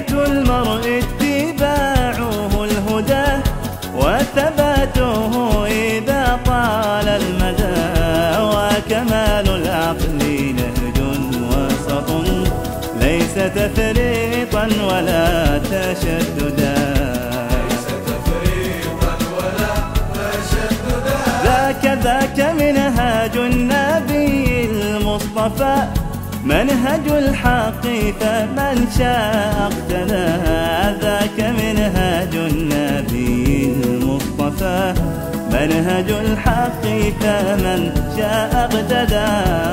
زينة المرء اتباعه الهدى، وثباته إذا طال المدى، وكمال العقل نهج وسط، ليس تفريطا ولا تشددا. ذاك منهاج النبي المصطفى، منهج الحق فمن شاء اقتدى. ذاك منهاج النبي المصطفى، منهج الحق فمن شاء اقتدى.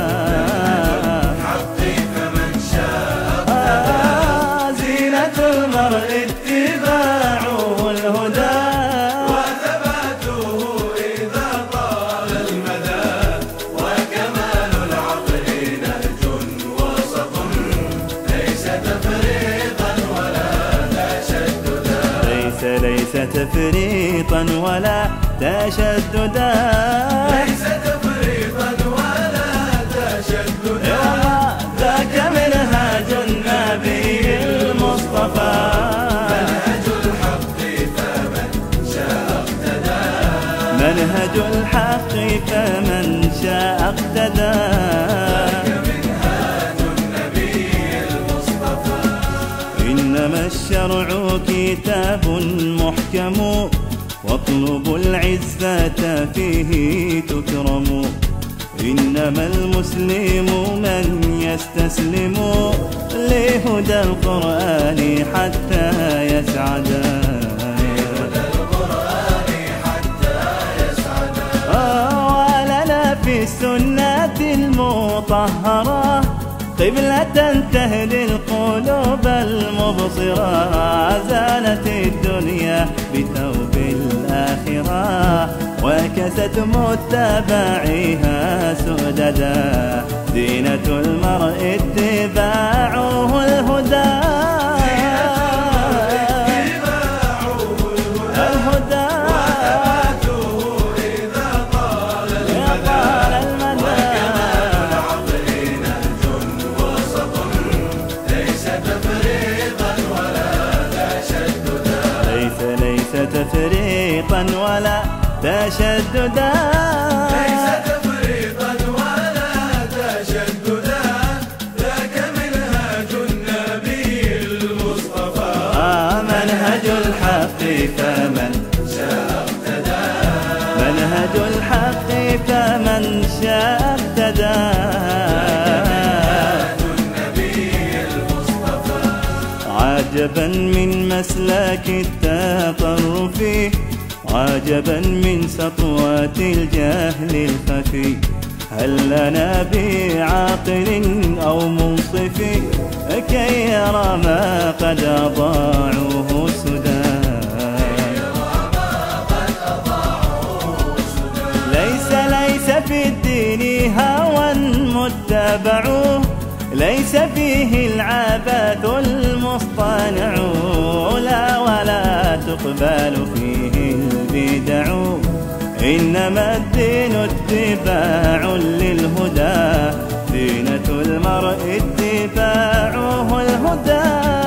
زينة المرء اتباعه الهدى، ليس تفريطا ولا تشددا. ليس تفريطا ولا تشددا. ذاك منهاج النبي المصطفى، منهج الحق فمن شاء اقتدى. منهج الحق فمن شاء اقتدى. ذاك منهاج النبي المصطفى. إنما الشرع كتاب محكم، واطلبوا العزة فيه تكرم. إنما المسلم من يستسلم لهدى القرآن حتى يسعدا. ولنا في السنة المطهرة قبلة تهدي القلوب المبصرة. زانت الدنيا بثوب الآخرة، وكست متبعيها سؤددا. زينة المرء اتباعه الهدى، تفريطا ولا تشددا. ليس تفريطا ولا تشددا. ذاك منهاج النبي المصطفى، منهج الحق فمن شاء اقتدى. منهج الحق فمن شاء اقتدى. عجبا من مسلك التطرف، عجبا من سطوات الجهل الخفي. هل لنا بعاقل أو منصف كي يرى ما قد أضاعوه السدى. ليس في الدين هوى متبع، ليس فيه العبث المصطنع. لا ولا تقبل فيه البدع، إنما الدين اتباع للهدى. زينة المرء اتباعه الهدى.